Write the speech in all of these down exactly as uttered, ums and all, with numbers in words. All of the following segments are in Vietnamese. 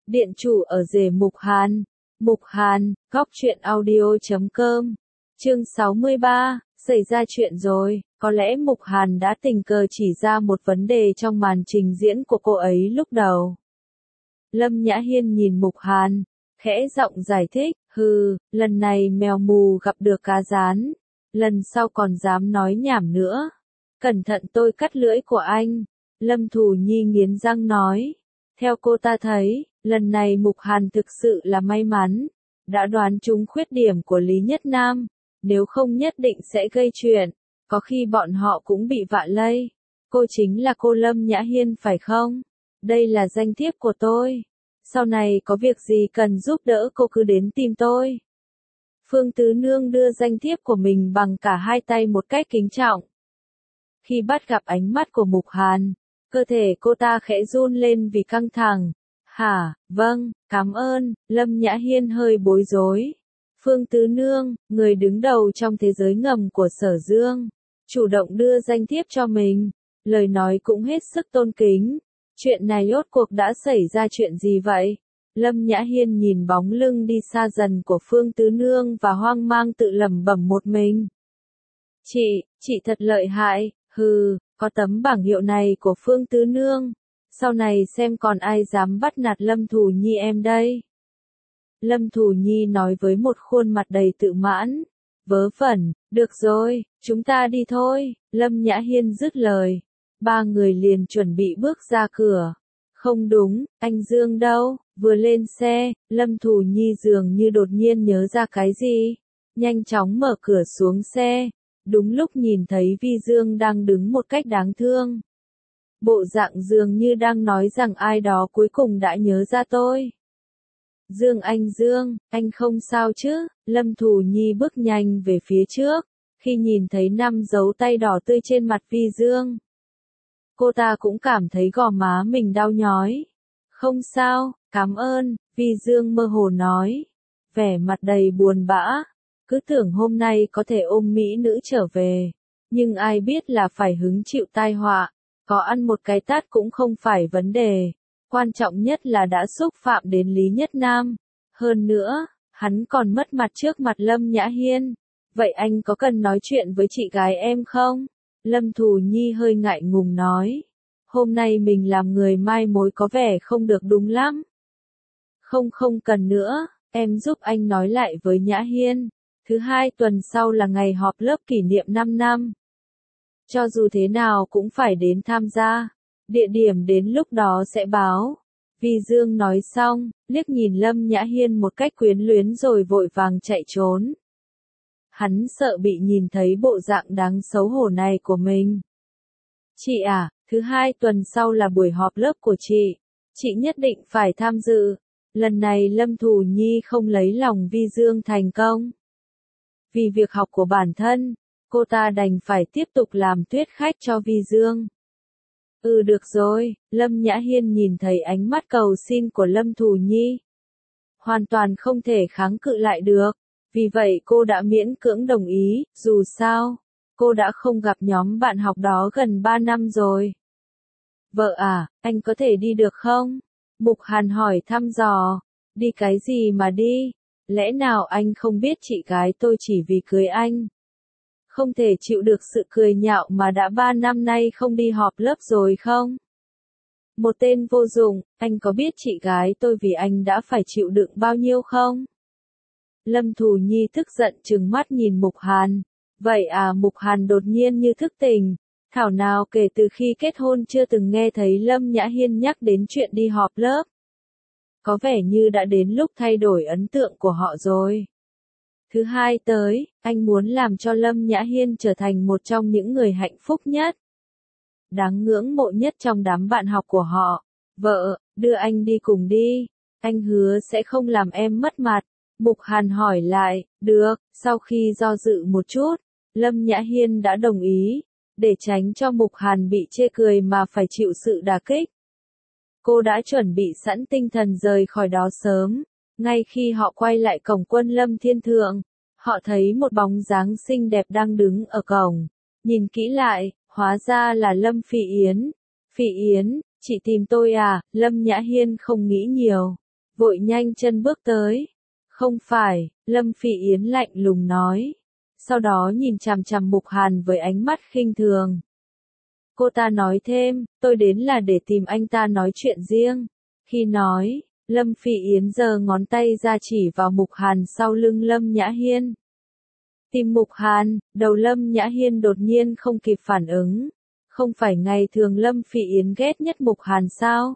Điện chủ ở rể Mục Hàn. Mục Hàn, góc truyện audio chấm com. Chương sáu mươi ba, xảy ra chuyện rồi, có lẽ Mục Hàn đã tình cờ chỉ ra một vấn đề trong màn trình diễn của cô ấy lúc đầu. Lâm Nhã Hiên nhìn Mục Hàn, khẽ giọng giải thích, hừ, lần này mèo mù gặp được cá rán, lần sau còn dám nói nhảm nữa. Cẩn thận tôi cắt lưỡi của anh. Lâm Thù Nhi nghiến răng nói. Theo cô ta thấy, lần này Mục Hàn thực sự là may mắn, đã đoán trúng khuyết điểm của Lý Nhất Nam, nếu không nhất định sẽ gây chuyện, có khi bọn họ cũng bị vạ lây. Cô chính là cô Lâm Nhã Hiên phải không? Đây là danh thiếp của tôi. Sau này có việc gì cần giúp đỡ cô cứ đến tìm tôi. Phương Tứ Nương đưa danh thiếp của mình bằng cả hai tay một cách kính trọng. Khi bắt gặp ánh mắt của Mục Hàn, cơ thể cô ta khẽ run lên vì căng thẳng. Hả, vâng, cảm ơn. Lâm Nhã Hiên hơi bối rối. Phương Tứ Nương, người đứng đầu trong thế giới ngầm của Sở Dương, chủ động đưa danh thiếp cho mình, lời nói cũng hết sức tôn kính. Chuyện này rốt cuộc đã xảy ra chuyện gì vậy? Lâm Nhã Hiên nhìn bóng lưng đi xa dần của Phương Tứ Nương và hoang mang tự lẩm bẩm một mình. Chị, chị thật lợi hại, hừ, có tấm bảng hiệu này của Phương Tứ Nương. Sau này xem còn ai dám bắt nạt Lâm Thù Nhi em đây. Lâm Thù Nhi nói với một khuôn mặt đầy tự mãn. Vớ vẩn, được rồi, chúng ta đi thôi. Lâm Nhã Hiên dứt lời. Ba người liền chuẩn bị bước ra cửa. Không đúng, anh Dương đâu? Vừa lên xe, Lâm Thù Nhi dường như đột nhiên nhớ ra cái gì. Nhanh chóng mở cửa xuống xe. Đúng lúc nhìn thấy Vi Dương đang đứng một cách đáng thương. Bộ dạng dường như đang nói rằng ai đó cuối cùng đã nhớ ra tôi. Dương anh Dương, anh không sao chứ? Lâm Thù Nhi bước nhanh về phía trước, khi nhìn thấy năm dấu tay đỏ tươi trên mặt Vi Dương. Cô ta cũng cảm thấy gò má mình đau nhói. Không sao, cảm ơn, Vi Dương mơ hồ nói. Vẻ mặt đầy buồn bã, cứ tưởng hôm nay có thể ôm mỹ nữ trở về. Nhưng ai biết là phải hứng chịu tai họa, có ăn một cái tát cũng không phải vấn đề. Quan trọng nhất là đã xúc phạm đến Lý Nhất Nam. Hơn nữa, hắn còn mất mặt trước mặt Lâm Nhã Hiên. Vậy anh có cần nói chuyện với chị gái em không? Lâm Thù Nhi hơi ngại ngùng nói. Hôm nay mình làm người mai mối có vẻ không được đúng lắm. Không không cần nữa, em giúp anh nói lại với Nhã Hiên. Thứ hai tuần sau là ngày họp lớp kỷ niệm năm năm. Cho dù thế nào cũng phải đến tham gia. Địa điểm đến lúc đó sẽ báo. Vi Dương nói xong, liếc nhìn Lâm Nhã Hiên một cách quyến luyến rồi vội vàng chạy trốn. Hắn sợ bị nhìn thấy bộ dạng đáng xấu hổ này của mình. Chị à, thứ hai tuần sau là buổi họp lớp của chị. Chị nhất định phải tham dự. Lần này Lâm Thù Nhi không lấy lòng Vi Dương thành công. Vì việc học của bản thân, cô ta đành phải tiếp tục làm tuyết khách cho Vi Dương. Ừ được rồi, Lâm Nhã Hiên nhìn thấy ánh mắt cầu xin của Lâm Thù Nhi. Hoàn toàn không thể kháng cự lại được. Vì vậy cô đã miễn cưỡng đồng ý, dù sao, cô đã không gặp nhóm bạn học đó gần ba năm rồi. Vợ à, anh có thể đi được không? Mục Hàn hỏi thăm dò. Đi cái gì mà đi? Lẽ nào anh không biết chị gái tôi chỉ vì cưới anh? Không thể chịu được sự cười nhạo mà đã ba năm nay không đi họp lớp rồi không? Một tên vô dụng, anh có biết chị gái tôi vì anh đã phải chịu đựng bao nhiêu không? Lâm Thù Nhi tức giận trừng mắt nhìn Mục Hàn. Vậy à, Mục Hàn đột nhiên như thức tỉnh. Thảo nào kể từ khi kết hôn chưa từng nghe thấy Lâm Nhã Hiên nhắc đến chuyện đi họp lớp. Có vẻ như đã đến lúc thay đổi ấn tượng của họ rồi. Thứ hai tới, anh muốn làm cho Lâm Nhã Hiên trở thành một trong những người hạnh phúc nhất, đáng ngưỡng mộ nhất trong đám bạn học của họ. Vợ, đưa anh đi cùng đi. Anh hứa sẽ không làm em mất mặt. Mục Hàn hỏi lại, được, sau khi do dự một chút, Lâm Nhã Hiên đã đồng ý, để tránh cho Mục Hàn bị chê cười mà phải chịu sự đả kích. Cô đã chuẩn bị sẵn tinh thần rời khỏi đó sớm. Ngay khi họ quay lại cổng Quân Lâm Thiên Thượng, họ thấy một bóng dáng xinh đẹp đang đứng ở cổng. Nhìn kỹ lại, hóa ra là Lâm Phỉ Yến. Phỉ Yến, chị tìm tôi à? Lâm Nhã Hiên không nghĩ nhiều. vội nhanh chân bước tới. Không phải, Lâm Phỉ Yến lạnh lùng nói. Sau đó nhìn chằm chằm Mục Hàn với ánh mắt khinh thường. Cô ta nói thêm, tôi đến là để tìm anh ta nói chuyện riêng. Khi nói, Lâm Phỉ Yến giơ ngón tay ra chỉ vào Mục Hàn sau lưng Lâm Nhã Hiên. Tìm Mục Hàn, đầu Lâm Nhã Hiên đột nhiên không kịp phản ứng. Không phải ngày thường Lâm Phỉ Yến ghét nhất Mục Hàn sao?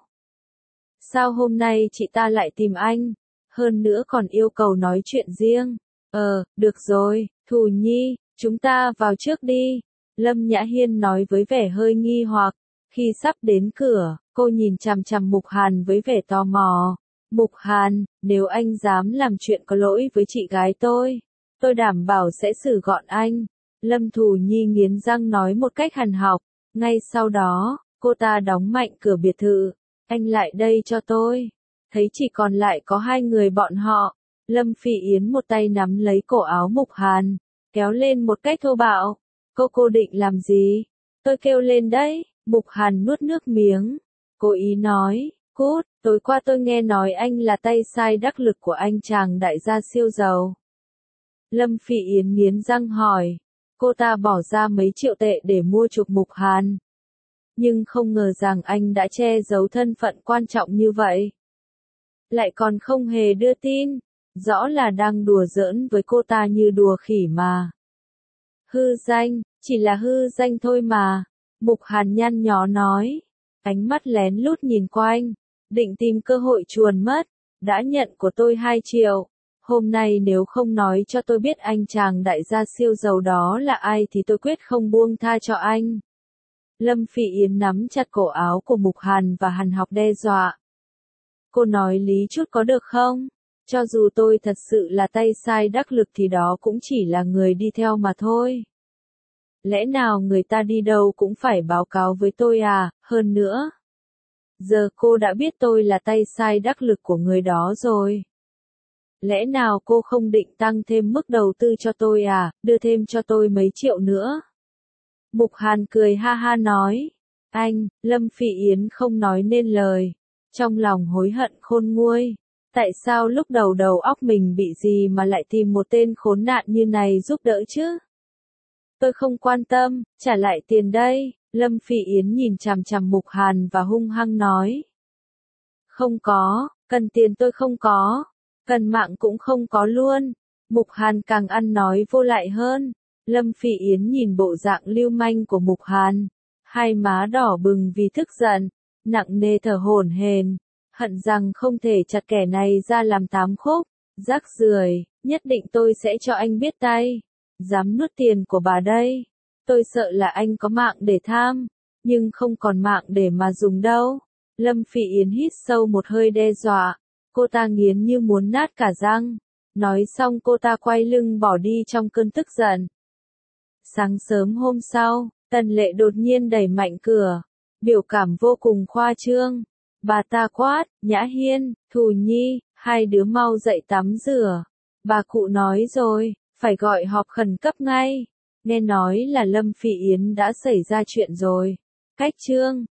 Sao hôm nay chị ta lại tìm anh? Hơn nữa còn yêu cầu nói chuyện riêng. Ờ, được rồi, Thù Nhi, chúng ta vào trước đi. Lâm Nhã Hiên nói với vẻ hơi nghi hoặc. Khi sắp đến cửa, cô nhìn chằm chằm Mục Hàn với vẻ tò mò. Mục Hàn, nếu anh dám làm chuyện có lỗi với chị gái tôi, tôi đảm bảo sẽ xử gọn anh. Lâm Thù Nhi nghiến răng nói một cách hằn học. Ngay sau đó, cô ta đóng mạnh cửa biệt thự. Anh lại đây cho tôi. Thấy chỉ còn lại có hai người bọn họ. Lâm Phỉ Yến một tay nắm lấy cổ áo Mục Hàn, kéo lên một cách thô bạo. Cô cô định làm gì? Tôi kêu lên đấy. Mục Hàn nuốt nước miếng. Cố ý nói, cút, tối qua tôi nghe nói anh là tay sai đắc lực của anh chàng đại gia siêu giàu. Lâm Phỉ Yến nghiến răng hỏi. Cô ta bỏ ra mấy triệu tệ để mua chuộc Mục Hàn. Nhưng không ngờ rằng anh đã che giấu thân phận quan trọng như vậy. Lại còn không hề đưa tin. Rõ là đang đùa giỡn với cô ta như đùa khỉ mà. Hư danh, chỉ là hư danh thôi mà. Mục Hàn nhăn nhó nói. Ánh mắt lén lút nhìn quanh. Định tìm cơ hội chuồn mất. Đã nhận của tôi hai triệu. Hôm nay nếu không nói cho tôi biết anh chàng đại gia siêu giàu đó là ai thì tôi quyết không buông tha cho anh. Lâm Phỉ Yến nắm chặt cổ áo của Mục Hàn và hằn học đe dọa. Cô nói lý chút có được không? Cho dù tôi thật sự là tay sai đắc lực thì đó cũng chỉ là người đi theo mà thôi. Lẽ nào người ta đi đâu cũng phải báo cáo với tôi à, hơn nữa. Giờ cô đã biết tôi là tay sai đắc lực của người đó rồi. Lẽ nào cô không định tăng thêm mức đầu tư cho tôi à, đưa thêm cho tôi mấy triệu nữa? Mục Hàn cười ha ha nói. Anh, Lâm Phỉ Yến không nói nên lời. Trong lòng hối hận khôn nguôi. Tại sao lúc đầu đầu óc mình bị gì mà lại tìm một tên khốn nạn như này giúp đỡ chứ? Tôi không quan tâm, trả lại tiền đây. Lâm Phỉ Yến nhìn chằm chằm Mục Hàn và hung hăng nói. Không có, cần tiền tôi không có. Cần mạng cũng không có luôn. Mục Hàn càng ăn nói vô lại hơn. Lâm Phỉ Yến nhìn bộ dạng lưu manh của Mục Hàn. Hai má đỏ bừng vì tức giận. Nặng nề thở hổn hển. Hận rằng không thể chặt kẻ này ra làm tám khúc. Rác rưởi, nhất định tôi sẽ cho anh biết tay. Dám nuốt tiền của bà đây. Tôi sợ là anh có mạng để tham. Nhưng không còn mạng để mà dùng đâu. Lâm Phỉ Yến hít sâu một hơi đe dọa. Cô ta nghiến như muốn nát cả răng. Nói xong cô ta quay lưng bỏ đi trong cơn tức giận. Sáng sớm hôm sau, Tần Lệ đột nhiên đẩy mạnh cửa. Biểu cảm vô cùng khoa trương. Bà ta quát, Nhã Hiên, Thù Nhi, hai đứa mau dậy tắm rửa. Bà cụ nói rồi, phải gọi họp khẩn cấp ngay. Nghe nói là Lâm Phỉ Yến đã xảy ra chuyện rồi. Cách chương